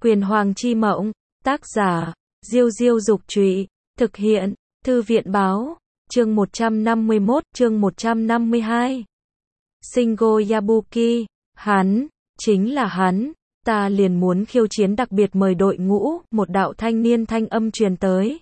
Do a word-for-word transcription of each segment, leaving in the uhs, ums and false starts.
Quyền Hoàng chi mộng, tác giả, Diêu Diêu Dục Trụy, thực hiện, Thư viện Báo, chương một trăm năm mươi mốt, chương một trăm năm mươi hai. Shingo Yabuki, hắn, chính là hắn, ta liền muốn khiêu chiến đặc biệt mời đội ngũ, một đạo thanh niên thanh âm truyền tới.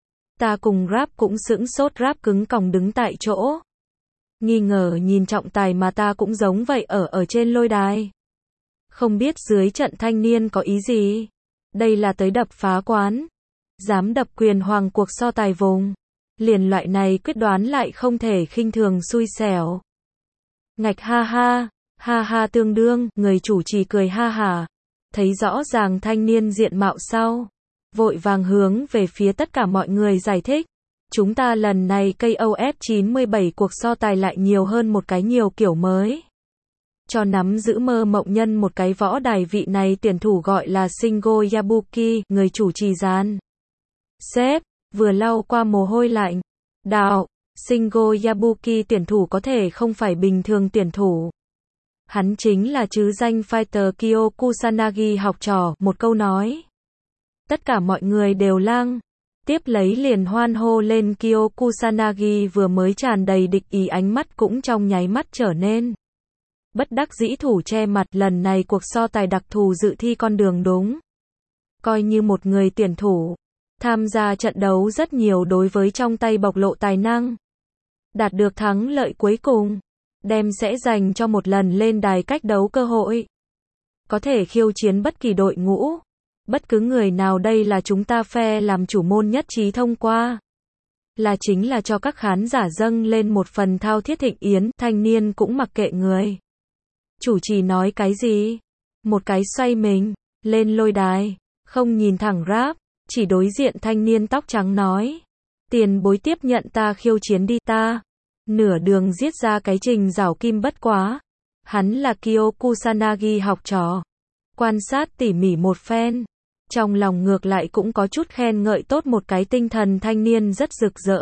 Ta cùng Rap cũng sững sốt, Rap cứng còng đứng tại chỗ. Nghi ngờ nhìn trọng tài mà ta cũng giống vậy ở ở trên lôi đài. Không biết dưới trận thanh niên có ý gì? Đây là tới đập phá quán. Dám đập Quyền Hoàng cuộc so tài vùng. Liền loại này quyết đoán lại không thể khinh thường xui xẻo. Ngạch ha ha, ha ha tương đương, người chủ trì cười ha hả. Thấy rõ ràng thanh niên diện mạo sau. Vội vàng hướng về phía tất cả mọi người giải thích. Chúng ta lần này ca o ép chín mươi bảy cuộc so tài lại nhiều hơn một cái nhiều kiểu mới. Cho nắm giữ mơ mộng nhân một cái võ đài, vị này tuyển thủ gọi là Shingo Yabuki, người chủ trì gian. Sếp, vừa lau qua mồ hôi lạnh. Đạo, Shingo Yabuki tuyển thủ có thể không phải bình thường tuyển thủ. Hắn chính là chứ danh fighter Kyo Kusanagi học trò, một câu nói. Tất cả mọi người đều lang. Tiếp lấy liền hoan hô lên. Kyo Kusanagi vừa mới tràn đầy địch ý, ánh mắt cũng trong nháy mắt trở nên bất đắc dĩ, thủ che mặt. Lần này cuộc so tài đặc thù dự thi con đường đúng. Coi như một người tuyển thủ. Tham gia trận đấu rất nhiều, đối với trong tay bộc lộ tài năng. Đạt được thắng lợi cuối cùng. Đem sẽ dành cho một lần lên đài cách đấu cơ hội. Có thể khiêu chiến bất kỳ đội ngũ. Bất cứ người nào, đây là chúng ta phe làm chủ môn nhất trí thông qua. Là chính là cho các khán giả dâng lên một phần thao thiết thịnh yến. Thanh niên cũng mặc kệ người chủ trì nói cái gì. Một cái xoay mình, lên lôi đài, không nhìn thẳng Rap, chỉ đối diện thanh niên tóc trắng nói. Tiền bối tiếp nhận ta khiêu chiến đi. Ta, nửa đường giết ra cái trình rảo kim bất quá. Hắn là Kyo Kusanagi học trò. Quan sát tỉ mỉ một phen. Trong lòng ngược lại cũng có chút khen ngợi tốt một cái, tinh thần thanh niên rất rực rỡ.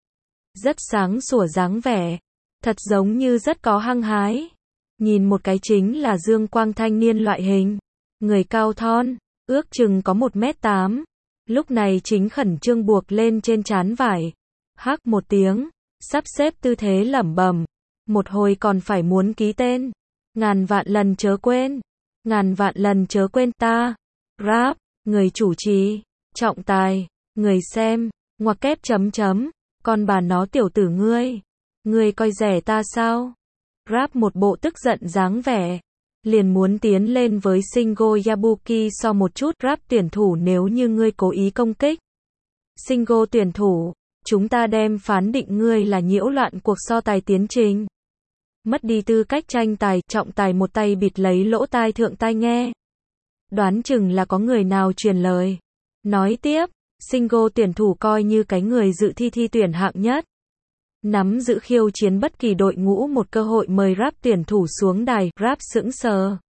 Rất sáng sủa dáng vẻ. Thật giống như rất có hăng hái. Nhìn một cái chính là dương quang thanh niên loại hình. Người cao thon, ước chừng có một mét tám. Lúc này chính khẩn trương buộc lên trên trán vải. Hắc một tiếng, sắp xếp tư thế lẩm bẩm. Một hồi còn phải muốn ký tên. Ngàn vạn lần chớ quên. Ngàn vạn lần chớ quên ta. Rap, người chủ trì, trọng tài, người xem, ngoặc kép chấm chấm. Con bà nó tiểu tử ngươi. Ngươi coi rẻ ta sao? Rap một bộ tức giận dáng vẻ. Liền muốn tiến lên với Shingo Yabuki so một chút. Rap tuyển thủ, nếu như ngươi cố ý công kích Shingo tuyển thủ, chúng ta đem phán định ngươi là nhiễu loạn cuộc so tài tiến trình. Mất đi tư cách tranh tài. Trọng tài một tay bịt lấy lỗ tai thượng tai nghe. Đoán chừng là có người nào truyền lời. Nói tiếp, Shingo tuyển thủ coi như cái người dự thi thi tuyển hạng nhất. Nắm giữ khiêu chiến bất kỳ đội ngũ một cơ hội, mời Rap tuyển thủ xuống đài. Rap sững sờ.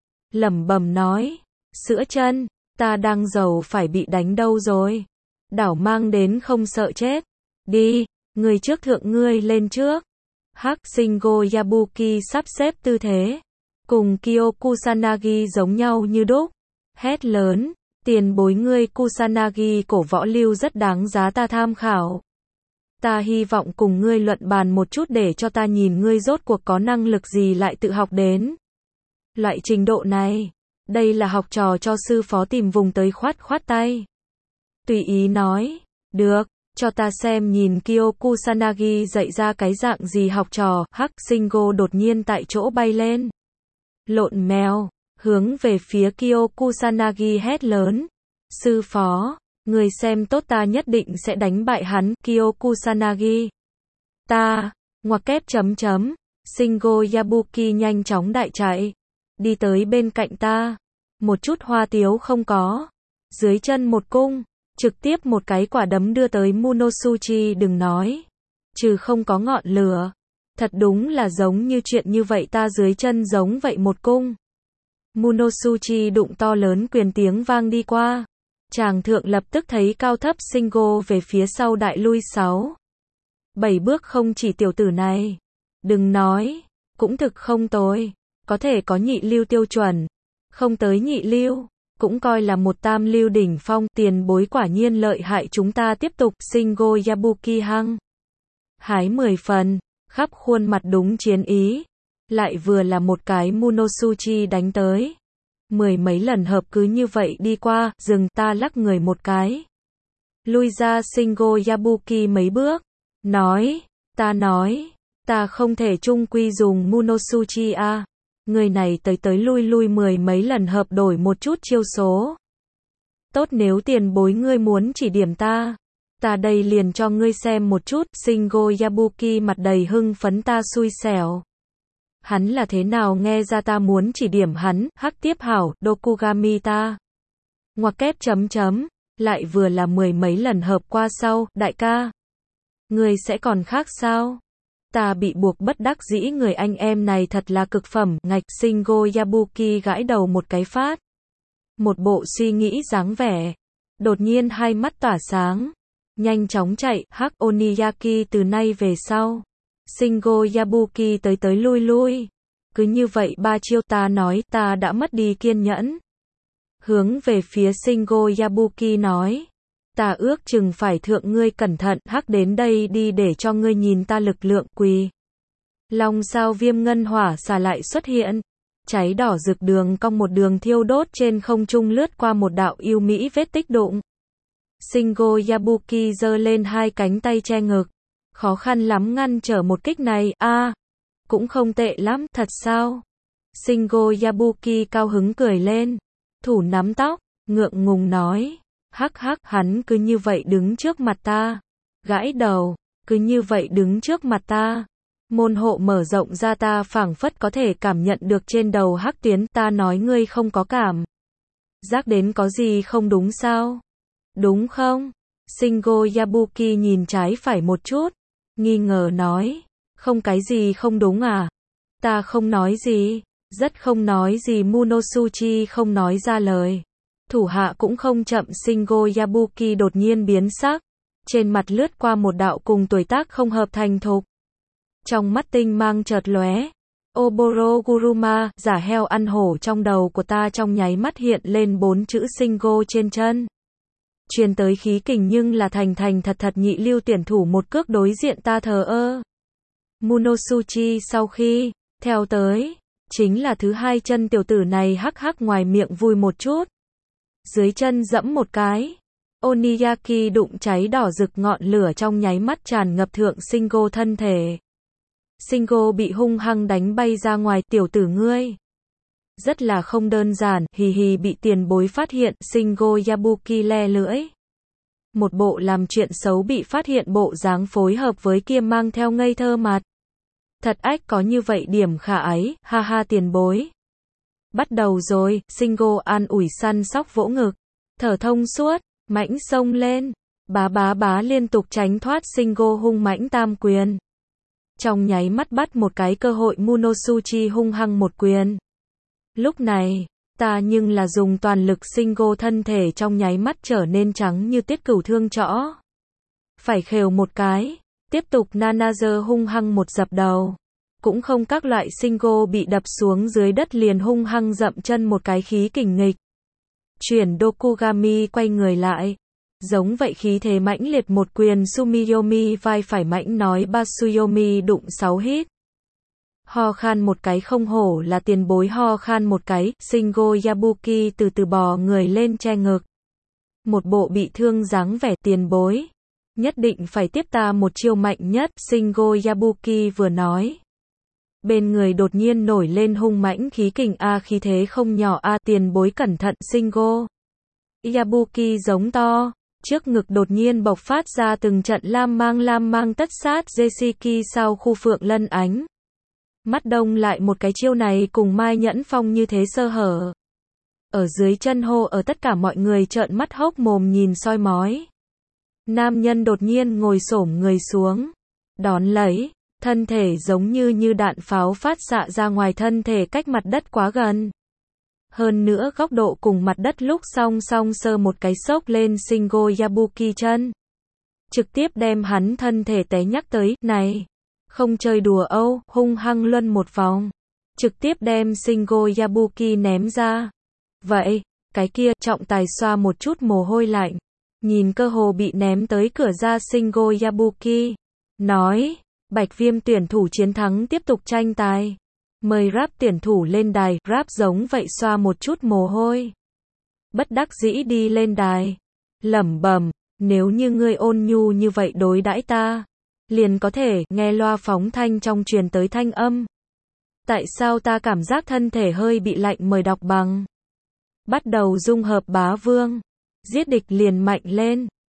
Lẩm bẩm nói. Sữa chân, ta đang giàu phải bị đánh đâu rồi. Đảo mang đến không sợ chết. Đi, người trước thượng, ngươi lên trước. Hắc, Shingo Yabuki sắp xếp tư thế. Cùng Kyo Kusanagi giống nhau như đúc. Hét lớn. Tiền bối, ngươi Kusanagi cổ võ lưu rất đáng giá ta tham khảo. Ta hy vọng cùng ngươi luận bàn một chút để cho ta nhìn ngươi rốt cuộc có năng lực gì lại tự học đến loại trình độ này. Đây là học trò cho sư phó tìm vùng tới khoát khoát tay. Tùy ý nói. Được, cho ta xem nhìn Kyo Kusanagi dạy ra cái dạng gì học trò. Hắc, Shingo đột nhiên tại chỗ bay lên. Lộn mèo, hướng về phía Kyo Kusanagi hét lớn. Sư phó, người xem tốt, ta nhất định sẽ đánh bại hắn. Kyo Kusanagi. Ta, ngoặc kép chấm chấm. Shingo Yabuki nhanh chóng đại chạy. Đi tới bên cạnh ta. Một chút hoa tiếu không có. Dưới chân một cung. Trực tiếp một cái quả đấm đưa tới Munosuchi. Đừng nói. Trừ không có ngọn lửa. Thật đúng là giống như chuyện như vậy, ta dưới chân giống vậy một cung. Munosuchi đụng to lớn quyền, tiếng vang đi qua. Chàng thượng lập tức thấy cao thấp Shingo về phía sau đại lui sáu bảy bước. Không chỉ tiểu tử này. Đừng nói. Cũng thực không tồi. Có thể có nhị lưu tiêu chuẩn. Không tới nhị lưu. cũng coi là một tam lưu đỉnh phong, tiền bối quả nhiên lợi hại, chúng ta tiếp tục. Shingo Yabuki hăng hái mười phần, khắp khuôn mặt đúng chiến ý, lại vừa là một cái Munosuchi đánh tới. Mười mấy lần hợp cứ như vậy đi qua, dừng, ta lắc người một cái. Lui ra Shingo Yabuki mấy bước, nói, ta nói, ta không thể chung quy dùng Munosuchi a. Người này tới tới lui lui mười mấy lần hợp đổi một chút chiêu số. Tốt, nếu tiền bối ngươi muốn chỉ điểm ta, ta đây liền cho ngươi xem một chút. Shingo Yabuki mặt đầy hưng phấn, ta xui xẻo. Hắn là thế nào nghe ra ta muốn chỉ điểm hắn, hắc tiếp hảo, Dokugami ta. Ngoặc kép chấm chấm, lại vừa là mười mấy lần hợp qua sau, đại ca. Ngươi sẽ còn khác sao? Ta bị buộc bất đắc dĩ, người anh em này thật là cực phẩm, ngạch. Shingo Yabuki gãi đầu một cái phát. Một bộ suy nghĩ dáng vẻ. Đột nhiên hai mắt tỏa sáng. Nhanh chóng chạy, hắc Oniyaki từ nay về sau. Shingo Yabuki tới tới lui lui. Cứ như vậy ba chiêu, ta nói, ta đã mất đi kiên nhẫn. Hướng về phía Shingo Yabuki nói. Ta ước chừng phải thượng ngươi cẩn thận, hắc đến đây đi để cho ngươi nhìn ta lực lượng. Quỳ. Long sao viêm ngân hỏa xà lại xuất hiện. Cháy đỏ rực đường cong một đường thiêu đốt trên không trung, lướt qua một đạo yêu mỹ vết tích đụng. Shingo Yabuki giơ lên hai cánh tay che ngực. Khó khăn lắm ngăn trở một kích này, a à, cũng không tệ lắm, thật sao? Shingo Yabuki cao hứng cười lên. Thủ nắm tóc, ngượng ngùng nói. Hắc hắc, hắn cứ như vậy đứng trước mặt ta. Gãi đầu, cứ như vậy đứng trước mặt ta. Môn hộ mở rộng ra, ta phảng phất có thể cảm nhận được trên đầu hắc tuyến. Ta nói ngươi không có cảm giác đến có gì không đúng sao? Đúng không? Shingo Yabuki nhìn trái phải một chút, nghi ngờ nói. Không cái gì không đúng à? Ta không nói gì, rất không nói gì. Munosuchi không nói ra lời. Thủ hạ cũng không chậm. Shingo Yabuki đột nhiên biến sắc. Trên mặt lướt qua một đạo cùng tuổi tác không hợp thành thục. Trong mắt tinh mang chợt lóe. Oboro Guruma, giả heo ăn hổ. Trong đầu của ta trong nháy mắt hiện lên bốn chữ Shingo trên chân. Truyền tới khí kình, nhưng là thành thành thật thật nhị lưu tuyển thủ, một cước đối diện ta thờ ơ. Munosuchi sau khi theo tới, chính là thứ hai chân tiểu tử này hắc hắc ngoài miệng vui một chút. Dưới chân dẫm một cái. Oniyaki đụng cháy đỏ rực, ngọn lửa trong nháy mắt tràn ngập thượng Shingo thân thể. Shingo bị hung hăng đánh bay ra ngoài. Tiểu tử ngươi rất là không đơn giản, hì hì, bị tiền bối phát hiện. Shingo Yabuki le lưỡi. Một bộ làm chuyện xấu bị phát hiện bộ dáng, phối hợp với kia mang theo ngây thơ mặt. Thật ách, có như vậy điểm khả ái, ha ha tiền bối. Bắt đầu rồi. Shingo an ủi săn sóc vỗ ngực. Thở thông suốt, mãnh xông lên. Bá bá bá liên tục tránh thoát Shingo hung mãnh tam quyền. Trong nháy mắt bắt một cái cơ hội, Munosuchi hung hăng một quyền. Lúc này, ta nhưng là dùng toàn lực. Shingo thân thể trong nháy mắt trở nên trắng như tiết cửu thương trõ. Phải khều một cái. Tiếp tục Nanager hung hăng một dập đầu. Cũng không các loại. Shingo bị đập xuống dưới đất liền hung hăng dậm chân một cái, khí kình nghịch. Chuyển Dokugami quay người lại. Giống vậy khí thế mãnh liệt một quyền Sumiyomi vai phải mãnh nói. Basuyomi đụng sáu hít. Ho khan một cái, không hổ là tiền bối, ho khan một cái. Shingo Yabuki từ từ bò người lên che ngực. Một bộ bị thương dáng vẻ. Tiền bối nhất định phải tiếp ta một chiêu mạnh nhất. Shingo Yabuki vừa nói, bên người đột nhiên nổi lên hung mãnh khí kình. A khí thế không nhỏ a, tiền bối cẩn thận. Shingo Yabuki giống to, trước ngực đột nhiên bộc phát ra từng trận lam mang lam mang tất sát Jesiki sau khu phượng lân ánh. Mắt đông lại một cái, chiêu này cùng Mai Nhẫn Phong như thế sơ hở. Ở dưới chân hô ở, tất cả mọi người trợn mắt hốc mồm nhìn soi mói. Nam nhân đột nhiên ngồi xổm người xuống, đón lấy, thân thể giống như như đạn pháo phát xạ ra ngoài, thân thể cách mặt đất quá gần. Hơn nữa góc độ cùng mặt đất lúc song song, sơ một cái sốc lên Shingo Yabuki chân. Trực tiếp đem hắn thân thể té nhắc tới, này, không chơi đùa Âu, hung hăng luân một vòng. Trực tiếp đem Shingo Yabuki ném ra. Vậy, Cái kia, trọng tài xoa một chút mồ hôi lạnh. Nhìn cơ hồ bị ném tới cửa ra Shingo Yabuki. Nói, Bạch Viêm tuyển thủ chiến thắng tiếp tục tranh tài. Mời Rap tuyển thủ lên đài, Rap giống vậy xoa một chút mồ hôi. Bất đắc dĩ đi lên đài. Lẩm bẩm, nếu như ngươi ôn nhu như vậy đối đãi ta, liền có thể nghe loa phóng thanh trong truyền tới thanh âm. Tại sao ta cảm giác thân thể hơi bị lạnh, mời đọc bằng. Bắt đầu dung hợp bá vương. Giết địch liền mạnh lên.